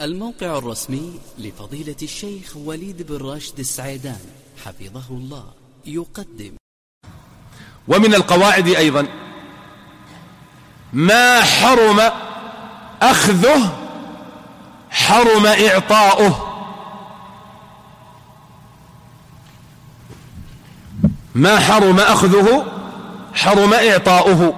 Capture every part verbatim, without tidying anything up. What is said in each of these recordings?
الموقع الرسمي لفضيلة الشيخ وليد بن راشد السعيدان حفظه الله يقدم. ومن القواعد أيضا ما حرم أخذه حرم إعطاؤه. ما حرم أخذه حرم إعطاؤه.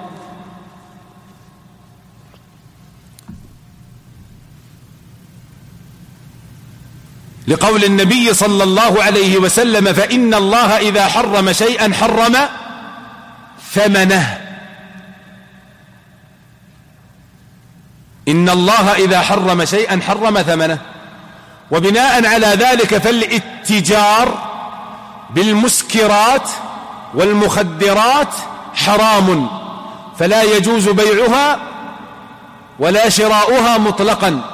لقول النبي صلى الله عليه وسلم: فإن الله إذا حرم شيئا حرم ثمنه. إن الله إذا حرم شيئا حرم ثمنه. وبناء على ذلك فالاتجار بالمسكرات والمخدرات حرام، فلا يجوز بيعها ولا شراؤها مطلقا.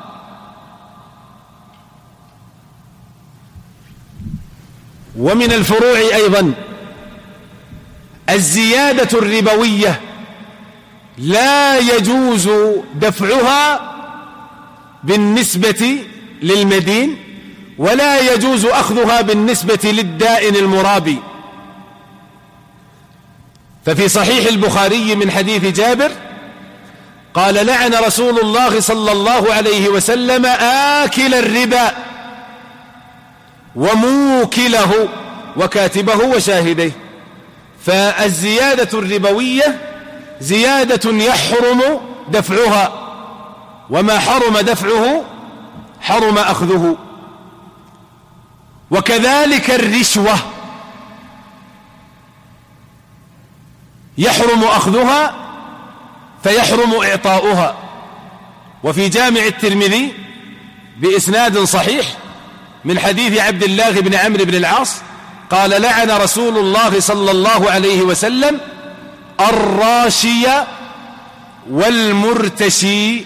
ومن الفروع أيضا الزيادة الربوية لا يجوز دفعها بالنسبة للمدين، ولا يجوز أخذها بالنسبة للدائن المرابي. ففي صحيح البخاري من حديث جابر قال: لعن رسول الله صلى الله عليه وسلم آكل الربا وموكله وكاتبه وشاهديه. فالزيادة الربوية زيادة يحرم دفعها، وما حرم دفعه حرم أخذه. وكذلك الرشوة يحرم أخذها فيحرم إعطاؤها. وفي جامع الترمذي بإسناد صحيح من حديث عبد الله بن عمرو بن العاص قال: لعن رسول الله صلى الله عليه وسلم الراشي والمرتشي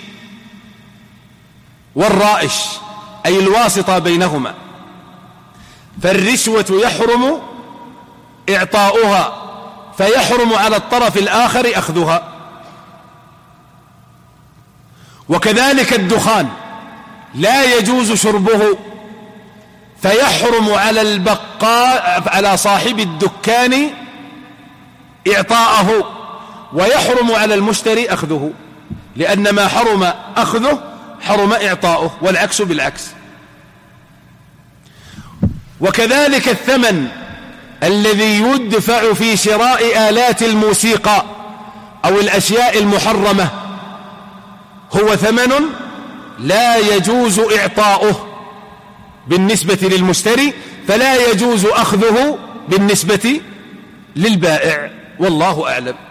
والرائش، أي الواسطة بينهما. فالرشوة يحرم إعطاؤها فيحرم على الطرف الآخر أخذها. وكذلك الدخان لا يجوز شربه، فيحرم على البقاء على صاحب الدكان إعطاءه، ويحرم على المشتري أخذه، لأن ما حرم أخذه حرم إعطاؤه، والعكس بالعكس. وكذلك الثمن الذي يدفع في شراء آلات الموسيقى أو الأشياء المحرمة هو ثمن لا يجوز إعطاؤه بالنسبة للمشتري، فلا يجوز أخذه بالنسبة للبائع، والله أعلم.